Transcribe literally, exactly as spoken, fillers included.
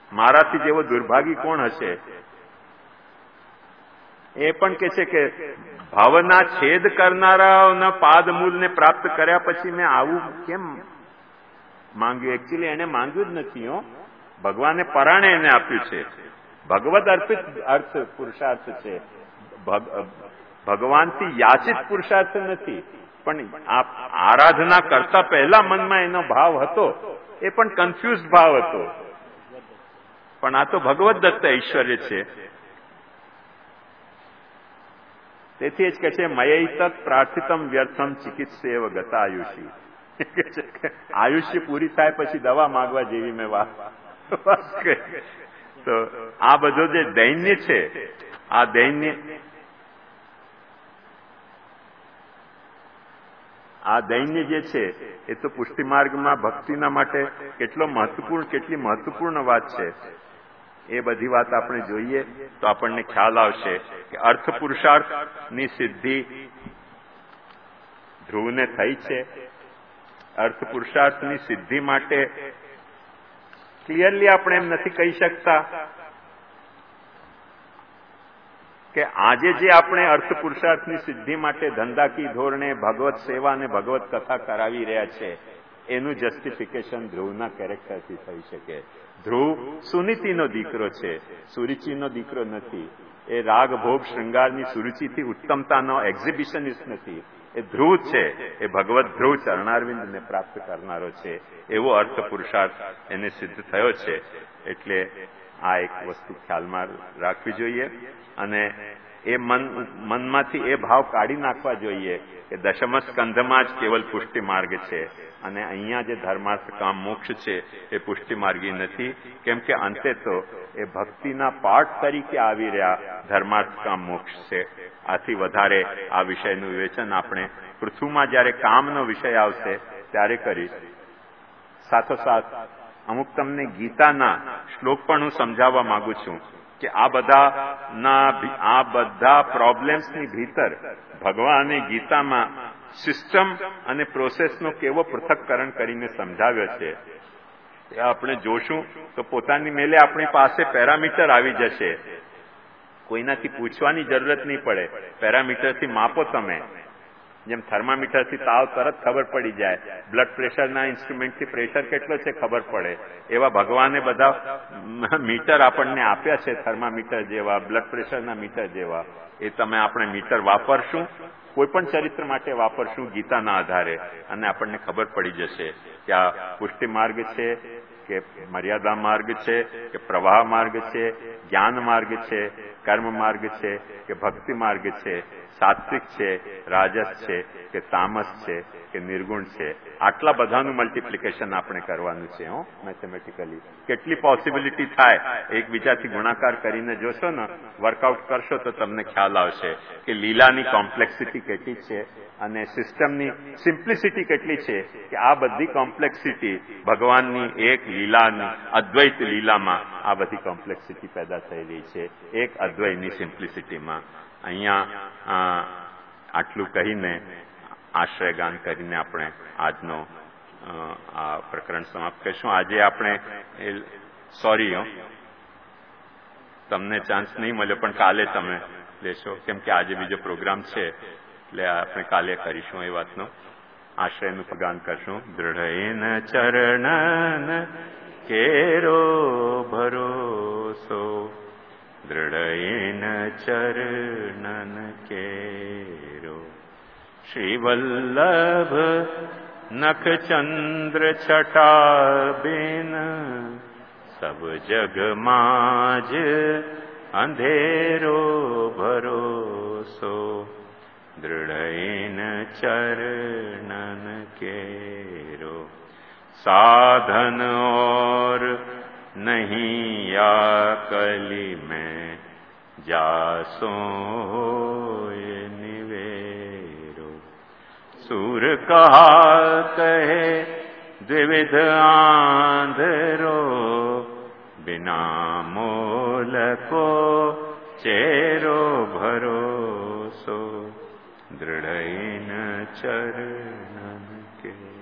મારાથી જેવો દુર્ભાગી કોણ હશે? એ પણ કે છે કે ભાવના છેદ કરનારાઓના પાદમૂલને પ્રાપ્ત કર્યા પછી મેં આવું કેમ માંગ્યું? એકચ્યુઅલી એને માંગ્યું જ નથી. હો, ભગવાને પરાણે એને આપ્યું છે. ભગવદ અર્પિત અર્થ પુરુષાર્થ છે. ભગવાનથી યાચિત પુરુષાર્થ નથી. પણ આ આરાધના કરતા પહેલા મનમાં એનો ભાવ હતો, એ પણ કન્ફ્યુઝ ભાવ હતો. પણ આ તો ભગવદ દત્ત ઐશ્વર્ય છે. તેથી જ કે છે મયૈતત પ્રાર્થિતમ વ્યર્થમ ચિકિત્સેવ ગતા આયુષી. આયુષ્ય પૂરી થાય પછી દવા માંગવા જેવી મેં વાત. તો આ બધો જે દૈન્ય છે, આ દૈન્ય આ દૈન્ય જે છે એ તો પુષ્ટિ માર્ગમાં ભક્તિના માટે કેટલો મહત્વપૂર્ણ કેટલી મહત્વપૂર્ણ વાત છે. એ બધી વાત આપણે જોઈએ તો આપણને ખ્યાલ આવશે કે અર્થ પુરુષાર્થની સિદ્ધિ ધ્રુવને થઈ છે. અર્થ પુરુષાર્થની સિદ્ધિ માટે ક્લિયરલી આપણે એમ નથી કહી શકતા કે આજે જે આપણે અર્થ પુરુષાર્થની સિદ્ધિ માટે ધંધાકીય ધોરણે ભગવત સેવા અને ભગવત કથા કરાવી રહ્યા છે, એનું જસ્ટિફિકેશન ધ્રુવના કેરેક્ટરથી થઈ શકે. ધ્રુવ સુનીતિનો દીકરો છે, સુરુચિનો દીકરો નથી. એ રાગ ભોગ શૃંગારની સુરુચિથી ઉત્તમતાનો એક્ઝિબિશનિસ્ટ નથી. એ ધ્રુવ છે. એ ભગવત ધ્રુવ ચરણારવિંદને પ્રાપ્ત કરનારો છે. એવો અર્થ પુરુષાર્થ એને સિદ્ધ થયો છે. એટલે આ એક વસ્તુ ખ્યાલમાં રાખવી જોઈએ અને એ મન મનમાંથી એ ભાવ કાઢી નાખવા જોઈએ કે દશમ સ્કંધમાં જ કેવલ પુષ્ટિ માર્ગ છે અને અહીંયા જે ધર્માર્થ કામ મોક્ષ છે એ પુષ્ટિ માર્ગી નથી. કેમ કે અંતે તો એ ભક્તિના પાઠ તરીકે આવી રહ્યા ધર્માર્થ કામ મોક્ષ છે. આથી વધારે આ વિષયનું વિવેચન આપણે પૃથ્વીમાં જયારે કામનો વિષય આવશે ત્યારે કરીશ. સાથોસાથ અમુક તમને ગીતાના શ્લોક પણ હું સમજાવવા માંગુ છું કે આ બધાના આ બધા પ્રોબ્લેમ્સની ભીતર ભગવાને ગીતામાં સિસ્ટમ અને પ્રોસેસનો કેવો પૃથક્કરણ કરીને સમજાવ્યો છે એ આપણે જોશું તો પોતાની મેલે આપણી પાસે પેરામીટર આવી જશે. કોઈનાથી પૂછવાની જરૂરત નહીં પડે. પેરામીટરથી માપો તમે. જેમ થર્મામીટરથી તાવ તરત ખબર પડી જાય, બ્લડ પ્રેશરના ઇન્સ્ટ્રુમેન્ટથી પ્રેશર કેટલો છે ખબર પડે. એવા ભગવાને બધા મીટર આપણને આપ્યા છે, થર્મામીટર જેવા, બ્લડ પ્રેશરના મીટર જેવા. એ તમે આપણે મીટર વાપરશું, કોઈ પણ ચરિત્ર માટે વાપરશું ગીતાના આધારે અને આપણને ખબર પડી જશે કે આ પુષ્ટિ માર્ગ છે કે મર્યાદા માર્ગ છે કે પ્રવાહ માર્ગ છે, જ્ઞાન માર્ગ છે, કર્મ માર્ગ છે કે ભક્તિ માર્ગ છે, સાત્વિક છે, રાજસ છે કે તામસ છે કે નિર્ગુણ છે. આટલા બધાનું મલ્ટીપ્લિકેશન આપણે કરવાનું છે. હો, મેથેમેટિકલી કેટલી પોસિબિલિટી થાય એકબીજાથી ગુણાકાર કરીને જોશો ને, વર્કઆઉટ કરશો તો તમને ખ્યાલ આવશે કે લીલાની કોમ્પ્લેક્સિટી કેટલી છે અને સિસ્ટમની સિમ્પ્લિસિટી કેટલી છે કે આ બધી કોમ્પ્લેક્સિટી ભગવાનની એક લીલાની અદ્વૈત લીલામાં આ બધી કોમ્પ્લેક્સિટી પેદા થઈ રહી છે એક અદ્વૈતની સિમ્પ્લિસિટીમાં. અહીંયા આટલું કહીને આશ્રયગાન કરીને આપણે આજનો આ પ્રકરણ સમાપ્ત કરીશું. આજે આપણે સોરી હો તમને ચાન્સ નહીં મળ્યો પણ કાલે તમે લેશો, કેમ કે આજે બીજો પ્રોગ્રામ છે એટલે આપણે કાલે કરીશું. એ વાતનો આશ્રયનું ગાન કરશું. દૃઢેન ચરણન કેરો ભરોસો, દૃઢેન ચરણન કેરો, શ્રી વલ્લભ નખચંદ્ર છટાબેન, સબ જગમાં જ અંધેરો ભરોસો, દૃઢેન ચરણન કેરો. साधन और नहीं या कली में जासो निवेरो, सूर कहा कहे द्विविध आंधरो, बिना मोल को चेरो भरोसो, दृढ़ चर